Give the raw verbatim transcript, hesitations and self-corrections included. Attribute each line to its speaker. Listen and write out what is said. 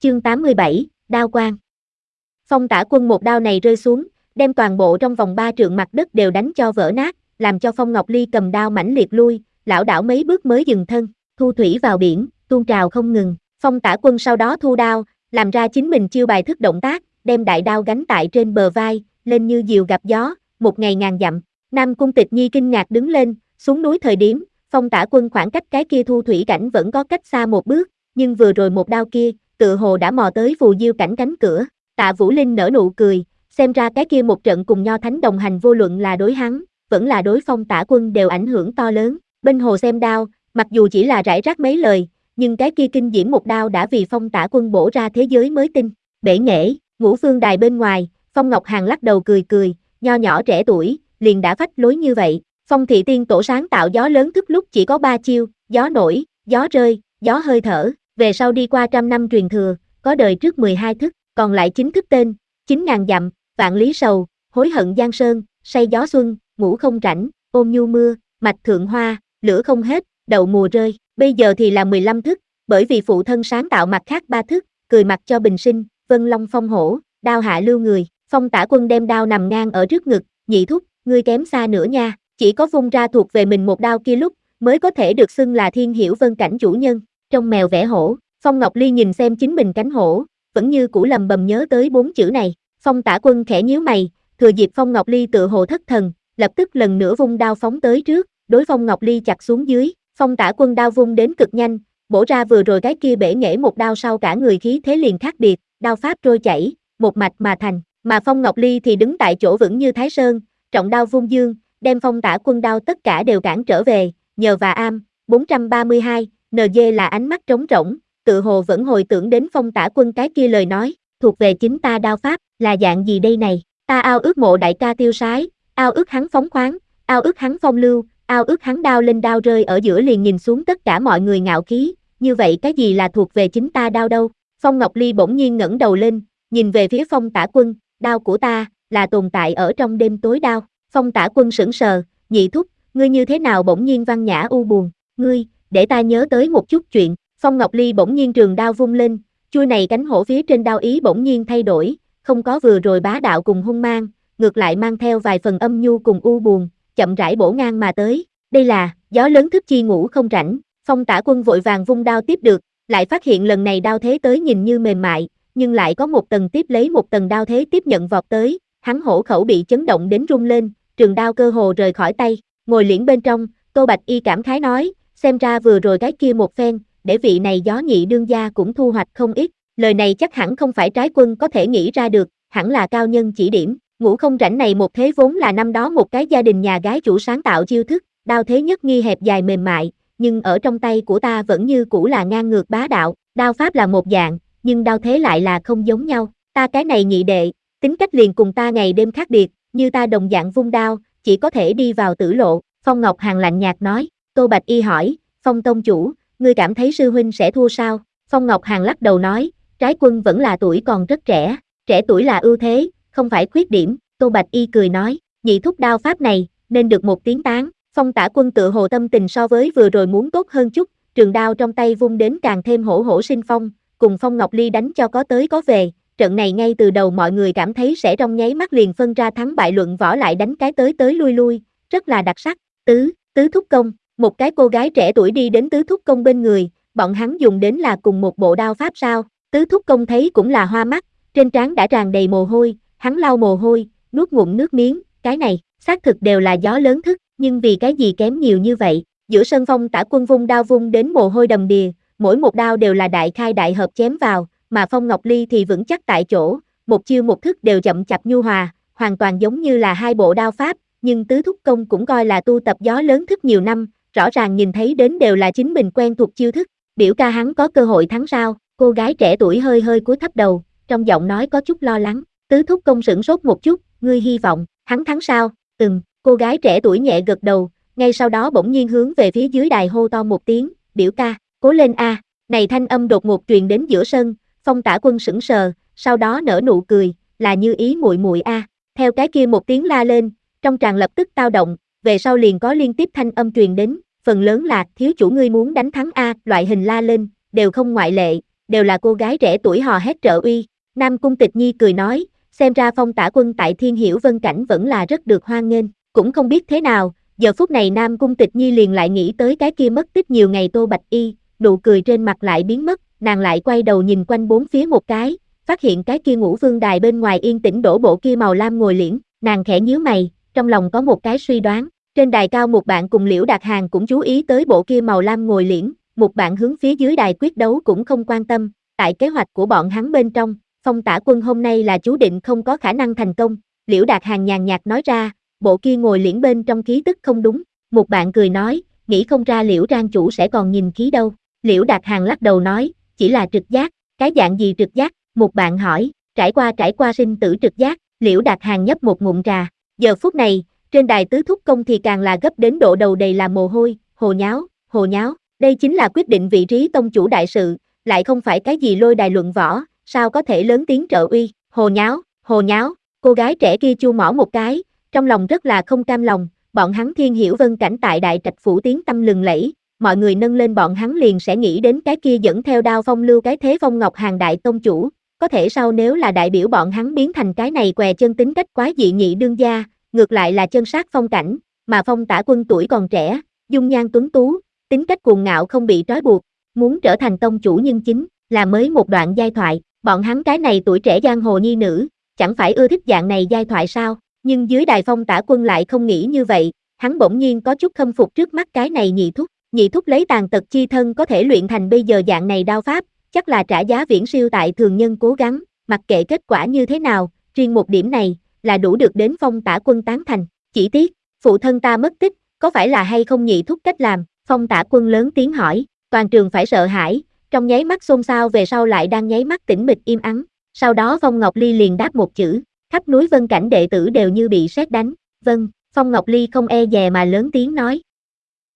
Speaker 1: Chương tám mươi bảy, đao quang. Phong Tả Quân một đao này rơi xuống, đem toàn bộ trong vòng ba trượng mặt đất đều đánh cho vỡ nát, làm cho Phong Ngọc Ly cầm đao mãnh liệt lui, lảo đảo mấy bước mới dừng thân, thu thủy vào biển, tuôn trào không ngừng. Phong Tả Quân sau đó thu đao, làm ra chính mình chiêu bài thức động tác, đem đại đao gánh tại trên bờ vai, lên như diều gặp gió, một ngày ngàn dặm. Nam Cung Tịch Nhi kinh ngạc đứng lên, xuống núi thời điểm, Phong Tả Quân khoảng cách cái kia thu thủy cảnh vẫn có cách xa một bước, nhưng vừa rồi một đao kia, tự hồ đã mò tới phù diêu cảnh cánh cửa. Tạ Vũ Linh nở nụ cười, xem ra cái kia một trận cùng Nho Thánh đồng hành vô luận là đối hắn, vẫn là đối Phong Tả Quân đều ảnh hưởng to lớn. Bên hồ xem đao, mặc dù chỉ là rải rác mấy lời, nhưng cái kia kinh diễm một đao đã vì Phong Tả Quân bổ ra thế giới mới tinh. Bể nghệ, Ngũ Phương Đài bên ngoài, Phong Ngọc Hàn lắc đầu cười cười, nho nhỏ trẻ tuổi, liền đã phách lối như vậy. Phong Thị Tiên Tổ sáng tạo gió lớn thức lúc chỉ có ba chiêu, gió nổi, gió rơi, gió hơi thở, về sau đi qua trăm năm truyền thừa, có đời trước mười hai thức, còn lại chín thức tên, chín ngàn dặm, vạn lý sầu, hối hận giang sơn, say gió xuân, ngủ không rảnh, ôm nhu mưa, mạch thượng hoa, lửa không hết, đậu mùa rơi, bây giờ thì là mười lăm thức, bởi vì phụ thân sáng tạo mặt khác ba thức, cười mặt cho bình sinh, vân long phong hổ, đao hạ lưu người. Phong Tả Quân đem đao nằm ngang ở trước ngực, nhị thúc, ngươi kém xa nữa nha, chỉ có vung ra thuộc về mình một đao kia lúc, mới có thể được xưng là thiên hiểu vân cảnh chủ nhân. Trong mèo vẽ hổ, Phong Ngọc Ly nhìn xem chính mình cánh hổ, vẫn như cũ lầm bầm nhớ tới bốn chữ này. Phong Tả Quân khẽ nhíu mày, thừa dịp Phong Ngọc Ly tự hồ thất thần, lập tức lần nữa vung đao phóng tới trước, đối Phong Ngọc Ly chặt xuống dưới. Phong Tả Quân đao vung đến cực nhanh, bổ ra vừa rồi cái kia bể nghệ một đao sau cả người khí thế liền khác biệt, đao pháp trôi chảy, một mạch mà thành, mà Phong Ngọc Ly thì đứng tại chỗ vững như Thái Sơn, trọng đao vung dương, đem Phong Tả Quân đao tất cả đều cản trở về. Nhờ và am, bốn trăm ba mươi hai, en giê là ánh mắt trống rỗng, tự hồ vẫn hồi tưởng đến Phong Tả Quân cái kia lời nói, thuộc về chính ta đao pháp, là dạng gì đây này, ta ao ước mộ đại ca tiêu sái, ao ước hắn phóng khoáng, ao ước hắn phong lưu, ao ước hắn đao lên đao rơi ở giữa liền nhìn xuống tất cả mọi người ngạo khí, như vậy cái gì là thuộc về chính ta đao đâu? Phong Ngọc Ly bỗng nhiên ngẩng đầu lên, nhìn về phía Phong Tả Quân, đao của ta, là tồn tại ở trong đêm tối đao. Phong Tả Quân sững sờ, nhị thúc, ngươi như thế nào bỗng nhiên văn nhã u buồn, ngươi, để ta nhớ tới một chút chuyện. Phong Ngọc Ly bỗng nhiên trường đao vung lên, chui này cánh hổ phía trên đao ý bỗng nhiên thay đổi, không có vừa rồi bá đạo cùng hung mang, ngược lại mang theo vài phần âm nhu cùng u buồn, chậm rãi bổ ngang mà tới. Đây là gió lớn thức chi ngủ không rảnh. Phong Tả Quân vội vàng vung đao tiếp được, lại phát hiện lần này đao thế tới nhìn như mềm mại, nhưng lại có một tầng tiếp lấy một tầng đao thế tiếp nhận vọt tới, hắn hổ khẩu bị chấn động đến rung lên, trường đao cơ hồ rời khỏi tay. Ngồi liễn bên trong, Tô Bạch Y cảm khái nói, xem ra vừa rồi cái kia một phen, để vị này gió nhị đương gia cũng thu hoạch không ít, lời này chắc hẳn không phải Trái Quân có thể nghĩ ra được, hẳn là cao nhân chỉ điểm. Ngủ không rảnh này một thế vốn là năm đó một cái gia đình nhà gái chủ sáng tạo chiêu thức, đao thế nhất nghi hẹp dài mềm mại, nhưng ở trong tay của ta vẫn như cũ là ngang ngược bá đạo, đao pháp là một dạng, nhưng đao thế lại là không giống nhau, ta cái này nhị đệ, tính cách liền cùng ta ngày đêm khác biệt, như ta đồng dạng vung đao, chỉ có thể đi vào tử lộ. Phong Ngọc Hàn lạnh nhạt nói. Tô Bạch Y hỏi, Phong tông chủ, ngươi cảm thấy sư huynh sẽ thua sao? Phong Ngọc Hàn lắc đầu nói, Trái Quân vẫn là tuổi còn rất trẻ, trẻ tuổi là ưu thế, không phải khuyết điểm. Tô Bạch Y cười nói, nhị thúc đao pháp này, nên được một tiếng tán. Phong Tả Quân tự hồ tâm tình so với vừa rồi muốn tốt hơn chút, trường đao trong tay vung đến càng thêm hổ hổ sinh phong, cùng Phong Ngọc Ly đánh cho có tới có về. Trận này ngay từ đầu mọi người cảm thấy sẽ trong nháy mắt liền phân ra thắng bại, luận võ lại đánh cái tới tới lui lui, rất là đặc sắc. Tứ, tứ thúc công, một cái cô gái trẻ tuổi đi đến tứ thúc công bên người, bọn hắn dùng đến là cùng một bộ đao pháp sao? Tứ thúc công thấy cũng là hoa mắt, trên trán đã tràn đầy mồ hôi, hắn lau mồ hôi, nuốt ngụm nước miếng, cái này, xác thực đều là gió lớn thức, nhưng vì cái gì kém nhiều như vậy? Giữa sân Phong Tả Quân vung đao vung đến mồ hôi đầm đìa, mỗi một đao đều là đại khai đại hợp chém vào, mà Phong Ngọc Ly thì vững chắc tại chỗ, một chiêu một thức đều chậm chạp nhu hòa, hoàn toàn giống như là hai bộ đao pháp, nhưng tứ thúc công cũng coi là tu tập gió lớn thức nhiều năm, rõ ràng nhìn thấy đến đều là chính mình quen thuộc chiêu thức. Biểu ca hắn có cơ hội thắng sao? Cô gái trẻ tuổi hơi hơi cúi thấp đầu, trong giọng nói có chút lo lắng. Tứ thúc công sửng sốt một chút, ngươi hy vọng hắn thắng sao? Ừm, cô gái trẻ tuổi nhẹ gật đầu, ngay sau đó bỗng nhiên hướng về phía dưới đài hô to một tiếng, biểu ca, cố lên a. Này thanh âm đột ngột truyền đến giữa sân, Phong Tả Quân sững sờ, sau đó nở nụ cười, là Như Ý muội muội a. Theo cái kia một tiếng la lên, trong tràng lập tức tao động, về sau liền có liên tiếp thanh âm truyền đến, phần lớn là thiếu chủ ngươi muốn đánh thắng a, loại hình la lên, đều không ngoại lệ, đều là cô gái trẻ tuổi hò hét trợ uy. Nam Cung Tịch Nhi cười nói, xem ra Phong Tả Quân tại Thiên Hiểu Vân Cảnh vẫn là rất được hoan nghênh, cũng không biết thế nào, giờ phút này Nam Cung Tịch Nhi liền lại nghĩ tới cái kia mất tích nhiều ngày Tô Bạch Y, nụ cười trên mặt lại biến mất, nàng lại quay đầu nhìn quanh bốn phía một cái, phát hiện cái kia Ngũ Vương đài bên ngoài yên tĩnh đổ bộ kia màu lam ngồi liễn, nàng khẽ nhíu mày, trong lòng có một cái suy đoán, trên đài cao một bạn cùng Liễu Đạt Hàng cũng chú ý tới bộ kia màu lam ngồi liễn, một bạn hướng phía dưới đài quyết đấu cũng không quan tâm, tại kế hoạch của bọn hắn bên trong, Phong Tả Quân hôm nay là chú định không có khả năng thành công, Liễu Đạt Hàng nhàn nhạt nói ra, bộ kia ngồi liễn bên trong khí tức không đúng, một bạn cười nói, nghĩ không ra Liễu Trang chủ sẽ còn nhìn khí đâu, Liễu Đạt Hàng lắc đầu nói, chỉ là trực giác, cái dạng gì trực giác, một bạn hỏi, trải qua trải qua sinh tử trực giác, Liễu Đạt Hàng nhấp một ngụm trà, giờ phút này, trên đài tứ thúc công thì càng là gấp đến độ đầu đầy là mồ hôi, hồ nháo, hồ nháo, đây chính là quyết định vị trí tông chủ đại sự, lại không phải cái gì lôi đài luận võ, sao có thể lớn tiếng trợ uy, hồ nháo, hồ nháo, cô gái trẻ kia chu mỏ một cái, trong lòng rất là không cam lòng, bọn hắn Thiên Hiểu Vân Cảnh tại đại trạch phủ tiếng tâm lừng lẫy, mọi người nâng lên bọn hắn liền sẽ nghĩ đến cái kia dẫn theo đao phong lưu cái thế Phong Ngọc Hàng đại tông chủ, có thể sau nếu là đại biểu bọn hắn biến thành cái này què chân tính cách quái dị nhị đương gia, ngược lại là chân sát Phong Cảnh, mà Phong Tả Quân tuổi còn trẻ, dung nhan tuấn tú, tính cách cuồng ngạo không bị trói buộc, muốn trở thành tông chủ nhưng chính là mới một đoạn giai thoại, bọn hắn cái này tuổi trẻ giang hồ nhi nữ, chẳng phải ưa thích dạng này giai thoại sao, nhưng dưới đài Phong Tả Quân lại không nghĩ như vậy, hắn bỗng nhiên có chút khâm phục trước mắt cái này nhị thúc, nhị thúc lấy tàn tật chi thân có thể luyện thành bây giờ dạng này đao pháp, chắc là trả giá viễn siêu tại thường nhân cố gắng, mặc kệ kết quả như thế nào, riêng một điểm này, là đủ được đến Phong Tả Quân tán thành, chỉ tiếc, phụ thân ta mất tích, có phải là hay không nhị thúc cách làm, Phong Tả Quân lớn tiếng hỏi, toàn trường phải sợ hãi, trong nháy mắt xôn xao về sau lại đang nháy mắt tĩnh mịch im ắng, sau đó Phong Ngọc Ly liền đáp một chữ, khắp núi Vân Cảnh đệ tử đều như bị sét đánh, vâng, Phong Ngọc Ly không e dè mà lớn tiếng nói,